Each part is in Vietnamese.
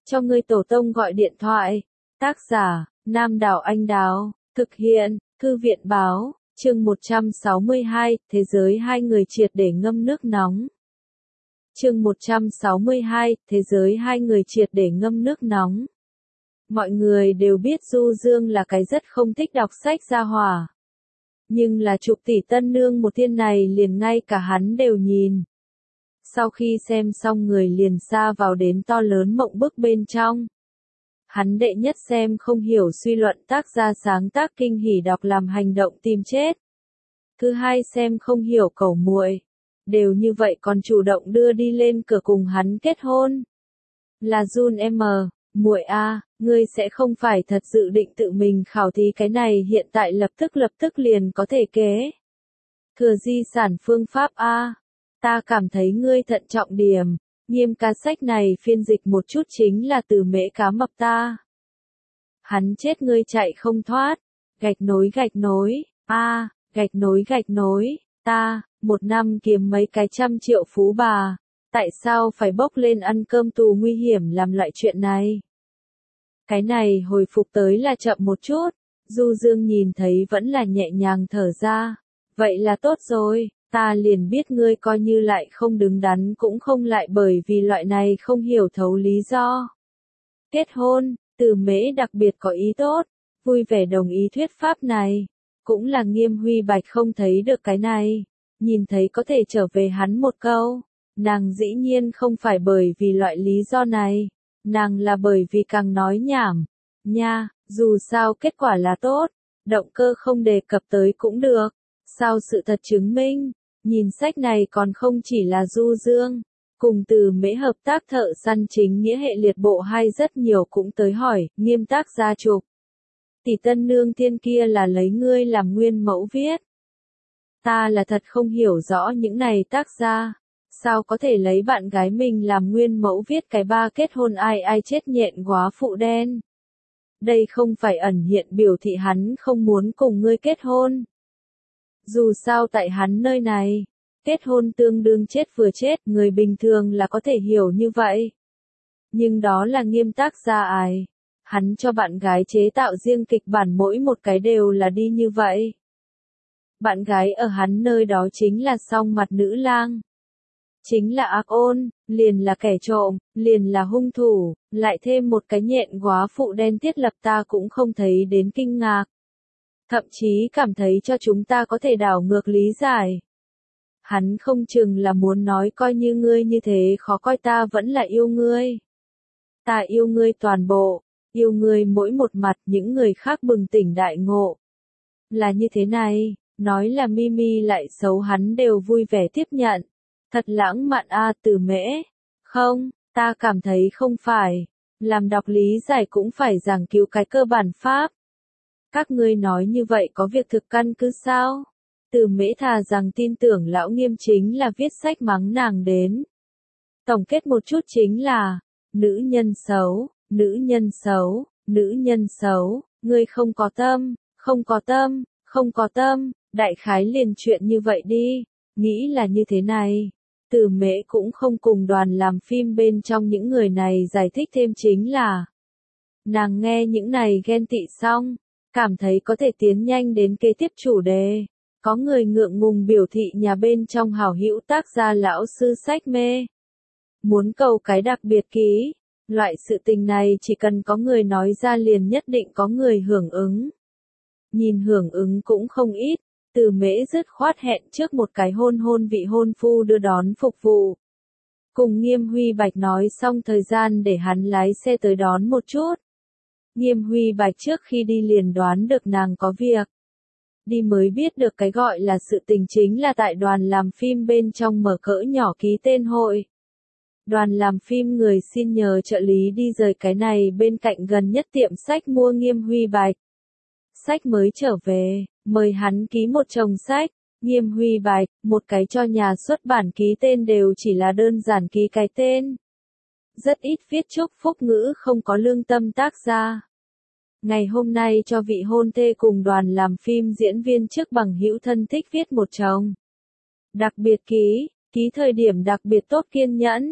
cho ngươi tổ tông gọi điện thoại. Tác giả, Nam Đảo Anh Đào, thực hiện, Thư viện Báo, chương 162, Thế giới hai người triệt để ngâm nước nóng. Chương 162, Thế giới hai người triệt để ngâm nước nóng. Mọi người đều biết Du Dương là cái rất không thích đọc sách gia hỏa. Nhưng là chục tỷ tân nương một thiên này liền ngay cả hắn đều nhìn. Sau khi xem xong người liền sa vào đến to lớn mộng bức bên trong. Hắn đệ nhất xem không hiểu suy luận tác gia sáng tác kinh hỉ đọc làm hành động tìm chết. Thứ hai xem không hiểu cầu muội. Đều như vậy còn chủ động đưa đi lên cửa cùng hắn kết hôn. Là Jun M, muội a, ngươi sẽ không phải thật dự định tự mình khảo thí cái này hiện tại lập tức liền có thể kế. Thừa di sản phương pháp a, ta cảm thấy ngươi thận trọng điểm, nghiêm ca sách này phiên dịch một chút chính là từ mễ cá mập ta. Hắn chết ngươi chạy không thoát, gạch nối, a, gạch nối, ta, một năm kiếm mấy cái trăm triệu phú bà, tại sao phải bốc lên ăn cơm tù nguy hiểm làm loại chuyện này? Cái này hồi phục tới là chậm một chút, Du Dương nhìn thấy vẫn là nhẹ nhàng thở ra, vậy là tốt rồi, ta liền biết ngươi coi như lại không đứng đắn cũng không lại bởi vì loại này không hiểu thấu lý do. Kết hôn, Từ Mễ đặc biệt có ý tốt, vui vẻ đồng ý thuyết pháp này, cũng là Nghiêm Huy Bạch không thấy được cái này, nhìn thấy có thể trở về hắn một câu, nàng dĩ nhiên không phải bởi vì loại lý do này, nàng là bởi vì càng nói nhảm, nha, dù sao kết quả là tốt, động cơ không đề cập tới cũng được, sao sự thật chứng minh, nhìn sách này còn không chỉ là Du Dương. Cùng Từ Mễ hợp tác thợ săn chính nghĩa hệ liệt bộ hay rất nhiều cũng tới hỏi, Nghiêm tác gia chụp. Tỷ tân nương thiên kia là lấy ngươi làm nguyên mẫu viết. Ta là thật không hiểu rõ những này tác gia. Sao có thể lấy bạn gái mình làm nguyên mẫu viết cái ba kết hôn ai chết nhện góa phụ đen. Đây không phải ẩn hiện biểu thị hắn không muốn cùng ngươi kết hôn. Dù sao tại hắn nơi này. Kết hôn tương đương chết vừa chết, người bình thường là có thể hiểu như vậy. Nhưng đó là Nghiêm tác gia ai. Hắn cho bạn gái chế tạo riêng kịch bản mỗi một cái đều là đi như vậy. Bạn gái ở hắn nơi đó chính là song mặt nữ lang. Chính là ác ôn, liền là kẻ trộm, liền là hung thủ, lại thêm một cái nhện góa phụ đen thiết lập ta cũng không thấy đến kinh ngạc. Thậm chí cảm thấy cho chúng ta có thể đảo ngược lý giải. Hắn không chừng là muốn nói coi như ngươi như thế khó coi ta vẫn là yêu ngươi. Ta yêu ngươi toàn bộ, yêu ngươi mỗi một mặt những người khác bừng tỉnh đại ngộ. Là như thế này, nói là Mimi lại xấu hắn đều vui vẻ tiếp nhận. Thật lãng mạn a Từ Mễ. Không, ta cảm thấy không phải. Làm đọc lý giải cũng phải giảng cứu cái cơ bản pháp. Các ngươi nói như vậy có việc thực căn cứ sao? Từ Mễ thà rằng tin tưởng lão Nghiêm chính là viết sách mắng nàng đến. Tổng kết một chút chính là, nữ nhân xấu, ngươi không có tâm, đại khái liền chuyện như vậy đi, nghĩ là như thế này. Từ Mễ cũng không cùng đoàn làm phim bên trong những người này giải thích thêm chính là, nàng nghe những này ghen tị xong, cảm thấy có thể tiến nhanh đến kế tiếp chủ đề. Có người ngượng ngùng biểu thị nhà bên trong hảo hữu tác gia lão sư sách mê. Muốn cầu cái đặc biệt ký. Loại sự tình này chỉ cần có người nói ra liền nhất định có người hưởng ứng. Nhìn hưởng ứng cũng không ít. Từ Mễ dứt khoát hẹn trước một cái hôn vị hôn phu đưa đón phục vụ. Cùng Nghiêm Huy Bạch nói xong thời gian để hắn lái xe tới đón một chút. Nghiêm Huy Bạch trước khi đi liền đoán được nàng có việc. Đi mới biết được cái gọi là sự tình chính là tại đoàn làm phim bên trong mở cỡ nhỏ ký tên hội. Đoàn làm phim người xin nhờ trợ lý đi rời cái này bên cạnh gần nhất tiệm sách mua Nghiêm Huy Bạch. Sách mới trở về, mời hắn ký một chồng sách, Nghiêm Huy Bạch, một cái cho nhà xuất bản ký tên đều chỉ là đơn giản ký cái tên. Rất ít viết chúc phúc ngữ không có lương tâm tác gia. Ngày hôm nay cho vị hôn thê cùng đoàn làm phim diễn viên trước bằng hữu thân thích viết một chồng. Đặc biệt ký thời điểm đặc biệt tốt kiên nhẫn.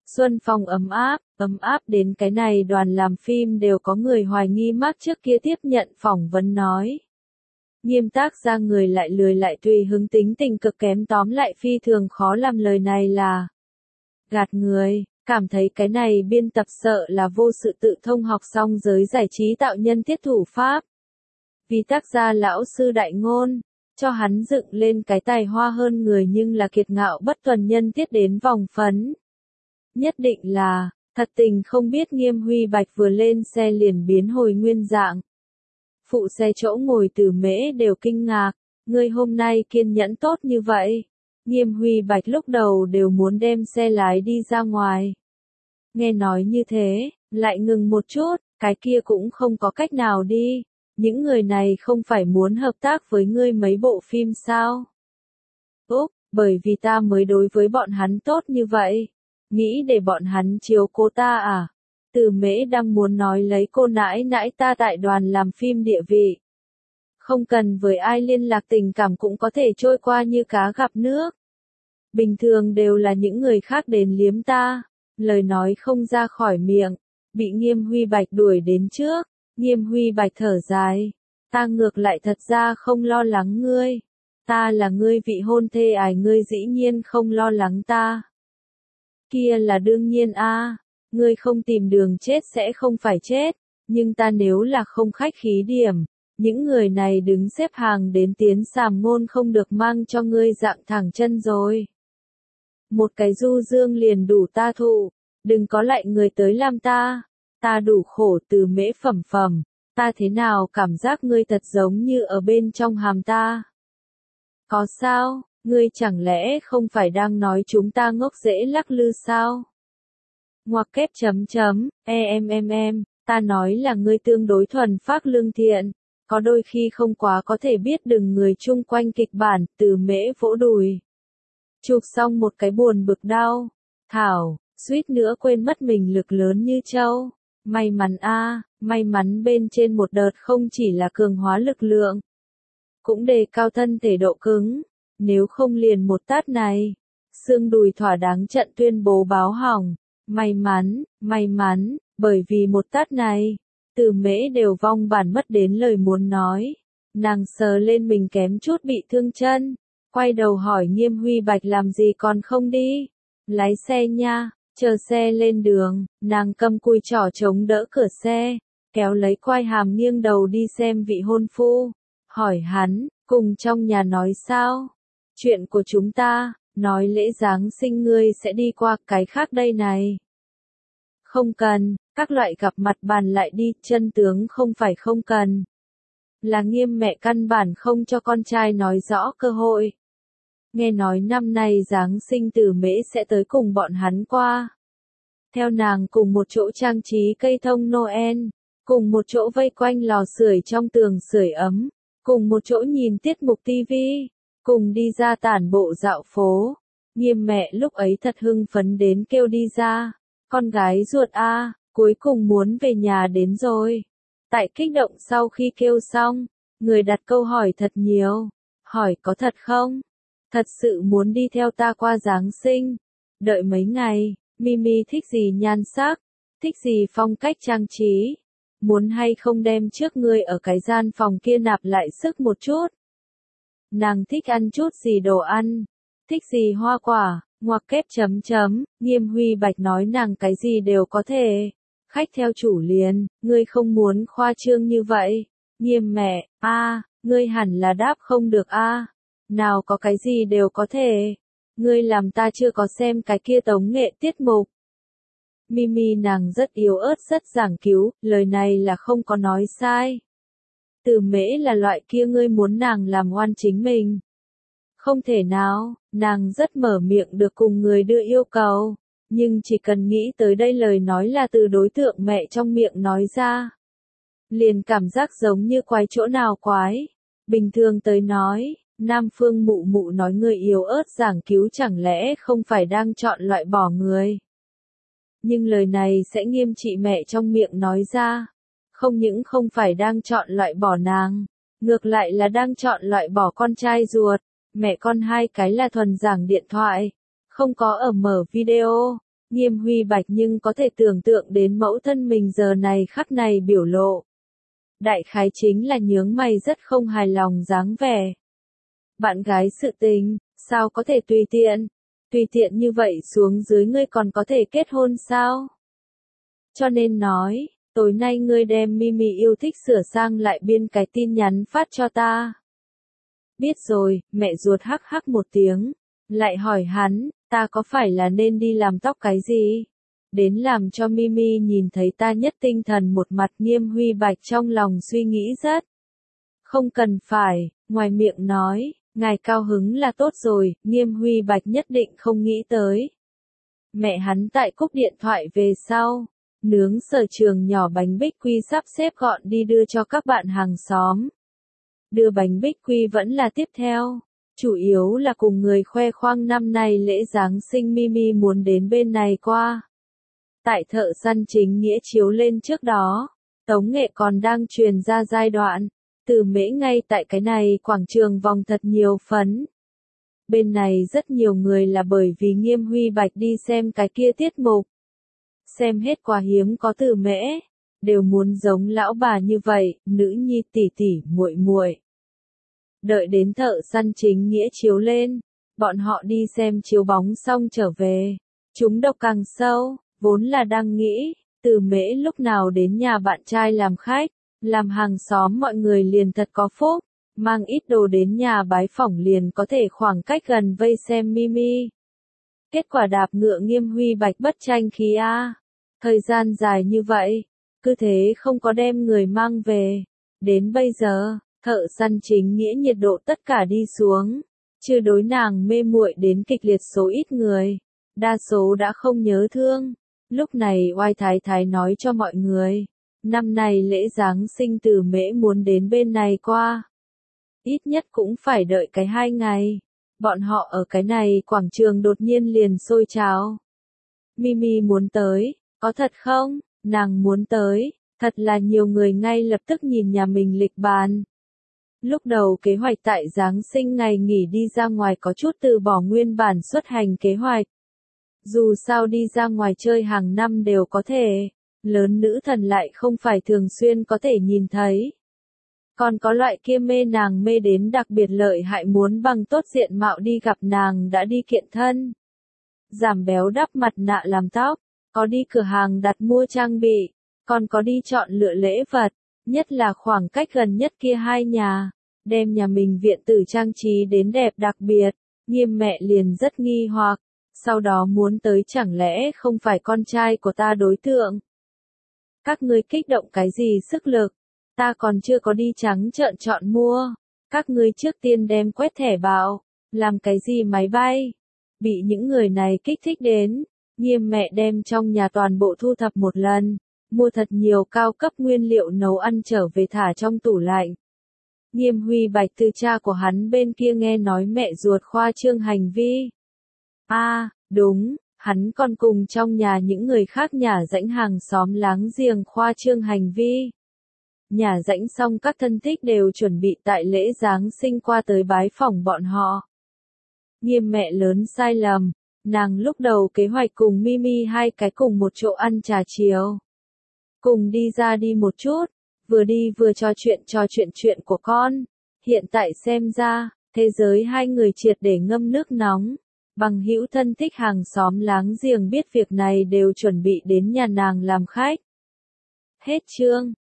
Xuân phong ấm áp đến cái này đoàn làm phim đều có người hoài nghi mác trước kia tiếp nhận phỏng vấn nói. Nghiêm tác ra người lại lười lại tùy hứng tính tình cực kém tóm lại phi thường khó làm lời này là gạt người, cảm thấy cái này biên tập sợ là vô sự tự thông học xong giới giải trí tạo nhân thiết thủ pháp. Vì tác gia lão sư đại ngôn, cho hắn dựng lên cái tài hoa hơn người nhưng là kiệt ngạo bất tuần nhân thiết đến vòng phấn. Nhất định là, thật tình không biết Nghiêm Huy Bạch vừa lên xe liền biến hồi nguyên dạng. Phụ xe chỗ ngồi Từ Mễ đều kinh ngạc, ngươi hôm nay kiên nhẫn tốt như vậy. Nghiêm Huy Bạch lúc đầu đều muốn đem xe lái đi ra ngoài. Nghe nói như thế, lại ngừng một chút, cái kia cũng không có cách nào đi. Những người này không phải muốn hợp tác với ngươi mấy bộ phim sao? Úc, bởi vì ta mới đối với bọn hắn tốt như vậy. Nghĩ để bọn hắn chiếu cố ta à? Từ Mễ đang muốn nói lấy cô nãi nãi ta tại đoàn làm phim địa vị. Không cần với ai liên lạc tình cảm cũng có thể trôi qua như cá gặp nước. Bình thường đều là những người khác đến liếm ta. Lời nói không ra khỏi miệng. Bị Nghiêm Huy Bạch đuổi đến trước. Nghiêm Huy Bạch thở dài. Ta ngược lại thật ra không lo lắng ngươi. Ta là ngươi vị hôn thê ngươi dĩ nhiên không lo lắng ta. Kia là đương nhiên ngươi không tìm đường chết sẽ không phải chết, nhưng ta nếu là không khách khí điểm, những người này đứng xếp hàng đến tiến sàm ngôn không được mang cho ngươi dạng thẳng chân rồi. Một cái du dương liền đủ ta thụ, đừng có lại người tới làm ta đủ khổ Từ Mễ phẩm, ta thế nào cảm giác ngươi thật giống như ở bên trong hàm ta. Có sao, ngươi chẳng lẽ không phải đang nói chúng ta ngốc dễ lắc lư sao? Ngoặc kép ta nói là ngươi tương đối thuần phác lương thiện, có đôi khi không quá có thể biết đừng người chung quanh kịch bản, Từ Mễ vỗ đùi. Chụp xong một cái buồn bực đau, thảo, suýt nữa quên mất mình lực lớn như trâu. May mắn may mắn bên trên một đợt không chỉ là cường hóa lực lượng, cũng đề cao thân thể độ cứng, nếu không liền một tát này, xương đùi thỏa đáng trận tuyên bố báo hỏng. May mắn, bởi vì một tát này, Từ Mễ đều vong bản mất đến lời muốn nói. Nàng sờ lên mình kém chút bị thương chân, quay đầu hỏi Nghiêm Huy Bạch làm gì còn không đi. Lái xe nha, chờ xe lên đường, nàng cầm cùi trỏ chống đỡ cửa xe, kéo lấy quai hàm nghiêng đầu đi xem vị hôn phu. Hỏi hắn, cùng trong nhà nói sao? Chuyện của chúng ta, nói lễ Giáng sinh ngươi sẽ đi qua cái khác đây này. Không cần, các loại gặp mặt bàn lại đi, chân tướng không phải không cần. Là Nghiêm mẹ căn bản không cho con trai nói rõ cơ hội. Nghe nói năm nay Giáng sinh Từ Mễ sẽ tới cùng bọn hắn qua. Theo nàng cùng một chỗ trang trí cây thông Noel, cùng một chỗ vây quanh lò sưởi trong tường sưởi ấm, cùng một chỗ nhìn tiết mục TV, cùng đi ra tản bộ dạo phố. Nghiêm mẹ lúc ấy thật hưng phấn đến kêu đi ra. Con gái ruột cuối cùng muốn về nhà đến rồi. Tại kích động sau khi kêu xong, người đặt câu hỏi thật nhiều. Hỏi có thật không? Thật sự muốn đi theo ta qua Giáng sinh. Đợi mấy ngày, Mimi thích gì nhan sắc, thích gì phong cách trang trí. Muốn hay không đem trước ngươi ở cái gian phòng kia nạp lại sức một chút. Nàng thích ăn chút gì đồ ăn, thích gì hoa quả. Ngoặc kép Nghiêm Huy Bạch nói nàng cái gì đều có thể. Khách theo chủ liền, ngươi không muốn khoa trương như vậy. Nghiêm mẹ, ngươi hẳn là đáp không được Nào có cái gì đều có thể. Ngươi làm ta chưa có xem cái kia tống nghệ tiết mục. Mimi nàng rất yếu ớt rất giảng cứu, lời này là không có nói sai. Từ Mễ là loại kia ngươi muốn nàng làm oan chính mình. Không thể nào, nàng rất mở miệng được cùng người đưa yêu cầu, nhưng chỉ cần nghĩ tới đây lời nói là từ đối tượng mẹ trong miệng nói ra. Liền cảm giác giống như quái chỗ nào quái. Bình thường tới nói, Nam Phương mụ mụ nói người yếu ớt giảng cứu chẳng lẽ không phải đang chọn loại bỏ người. Nhưng lời này sẽ nghiêm trị mẹ trong miệng nói ra. Không những không phải đang chọn loại bỏ nàng, ngược lại là đang chọn loại bỏ con trai ruột. Mẹ con hai cái là thuần giảng điện thoại, không có ở mở video. Nghiêm Huy Bạch nhưng có thể tưởng tượng đến mẫu thân mình giờ này khắc này biểu lộ. Đại khái chính là nhướng mày rất không hài lòng dáng vẻ. Bạn gái sự tình, sao có thể tùy tiện? Tùy tiện như vậy xuống dưới ngươi còn có thể kết hôn sao? Cho nên nói, tối nay ngươi đem Mimi yêu thích sửa sang lại biên cái tin nhắn phát cho ta. Biết rồi, mẹ ruột hắc hắc một tiếng, lại hỏi hắn, ta có phải là nên đi làm tóc cái gì? Đến làm cho Mimi nhìn thấy ta nhất tinh thần một mặt. Nghiêm Huy Bạch trong lòng suy nghĩ rất. Không cần phải, ngoài miệng nói, ngài cao hứng là tốt rồi, Nghiêm Huy Bạch nhất định không nghĩ tới. Mẹ hắn tại cúp điện thoại về sau, nướng Sở Trường nhỏ bánh bích quy sắp xếp gọn đi đưa cho các bạn hàng xóm. Đưa bánh bích quy vẫn là tiếp theo, chủ yếu là cùng người khoe khoang năm nay lễ Giáng sinh Mimi muốn đến bên này qua. Tại Thợ Săn Chính Nghĩa chiếu lên trước đó, tống nghệ còn đang truyền ra giai đoạn, Từ Mễ ngay tại cái này quảng trường vòng thật nhiều phấn. Bên này rất nhiều người là bởi vì Nghiêm Huy Bạch đi xem cái kia tiết mục. Xem hết quá hiếm có Từ Mễ, đều muốn giống lão bà như vậy, nữ nhi tỷ tỷ muội muội. Đợi đến Thợ Săn Chính Nghĩa chiếu lên, bọn họ đi xem chiếu bóng xong trở về, chúng độc càng sâu. Vốn là đang nghĩ, Từ Mễ lúc nào đến nhà bạn trai làm khách, làm hàng xóm mọi người liền thật có phúc, mang ít đồ đến nhà bái phỏng liền có thể khoảng cách gần vây xem Mimi. Kết quả đạp ngựa Nghiêm Huy Bạch bất tranh khí a. Thời gian dài như vậy, cứ thế không có đem người mang về. Đến bây giờ, Thợ Săn Chính Nghĩa nhiệt độ tất cả đi xuống, chưa đối nàng mê muội đến kịch liệt số ít người, đa số đã không nhớ thương. Lúc này Oai Thái Thái nói cho mọi người, năm nay lễ Giáng sinh Từ Mễ muốn đến bên này qua. Ít nhất cũng phải đợi cái 2 ngày. Bọn họ ở cái này quảng trường đột nhiên liền sôi trào. Mimi muốn tới, có thật không? Nàng muốn tới, thật là nhiều người ngay lập tức nhìn nhà mình lịch bàn. Lúc đầu kế hoạch tại Giáng sinh ngày nghỉ đi ra ngoài có chút từ bỏ nguyên bản xuất hành kế hoạch. Dù sao đi ra ngoài chơi hàng năm đều có thể, lớn nữ thần lại không phải thường xuyên có thể nhìn thấy. Còn có loại kia mê nàng mê đến đặc biệt lợi hại muốn bằng tốt diện mạo đi gặp nàng đã đi kiện thân. Giảm béo đắp mặt nạ làm tóc, có đi cửa hàng đặt mua trang bị, còn có đi chọn lựa lễ vật, nhất là khoảng cách gần nhất kia 2 nhà, đem nhà mình viện tử trang trí đến đẹp đặc biệt. Nghiêm mẹ liền rất nghi hoặc. Sau đó muốn tới chẳng lẽ không phải con trai của ta đối tượng? Các ngươi kích động cái gì sức lực? Ta còn chưa có đi trắng trợn chọn mua. Các ngươi trước tiên đem quét thẻ bảo, làm cái gì máy bay? Bị những người này kích thích đến, Nghiêm mẹ đem trong nhà toàn bộ thu thập một lần, mua thật nhiều cao cấp nguyên liệu nấu ăn trở về thả trong tủ lạnh. Nghiêm Huy Bạch từ cha của hắn bên kia nghe nói mẹ ruột khoa trương hành vi. Đúng, hắn còn cùng trong nhà những người khác nhả rãnh hàng xóm láng giềng khoa trương hành vi. Nhả rãnh xong các thân thích đều chuẩn bị tại lễ Giáng sinh qua tới bái phỏng bọn họ. Nghiêm mẹ lớn sai lầm, nàng lúc đầu kế hoạch cùng Mimi 2 cái cùng một chỗ ăn trà chiều. Cùng đi ra đi một chút, vừa đi vừa trò chuyện của con. Hiện tại xem ra, thế giới 2 người triệt để ngâm nước nóng. Bằng hữu thân thích hàng xóm láng giềng biết việc này đều chuẩn bị đến nhà nàng làm khách. Hết chương.